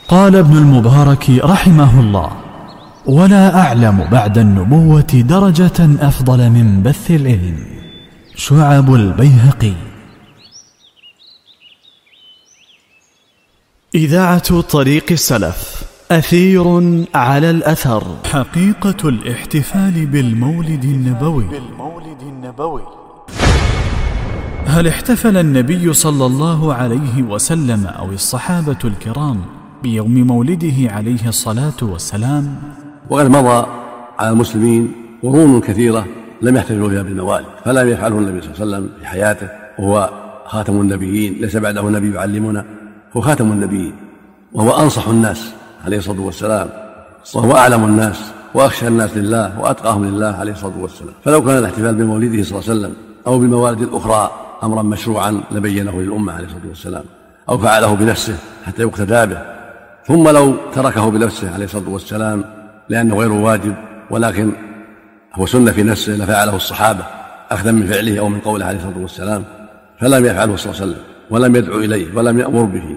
قال ابن المبارك رحمه الله: ولا أعلم بعد النبوة درجة أفضل من بث العلم. شعب البيهقي. إذاعة طريق السلف، أثير على الأثر. حقيقة الاحتفال بالمولد النبوي. هل احتفل النبي صلى الله عليه وسلم أو الصحابة الكرام بيوم مولده عليه الصلاة والسلام؟ وقد مضى على المسلمين قرون كثيرة لم يحتفلوا فيها بالموالد، فلم يفعله النبي صلى الله عليه وسلم في حياته، وهو خاتم النبيين، ليس بعده نبي يعلمنا، هو خاتم النبيين، وهو أنصح الناس عليه الصلاة والسلام، وهو أعلم الناس وأخشى الناس لله وأتقاهم لله عليه الصلاة والسلام. فلو كان الاحتفال بمولده صلى الله عليه وسلم أو بالموالد الأخرى أمرا مشروعا لبينه للأمة عليه الصلاة والسلام، أو فعله بنفسه حتى يقتدى به، ثم لو تركه بنفسه عليه الصلاة والسلام لأنه غير واجب ولكن هو سنة في نفسه لفعله الصحابة أخذا من فعله أو من قوله عليه الصلاة والسلام، فلم يفعله صلى الله عليه وسلم ولم يدعو إليه ولم يأمر به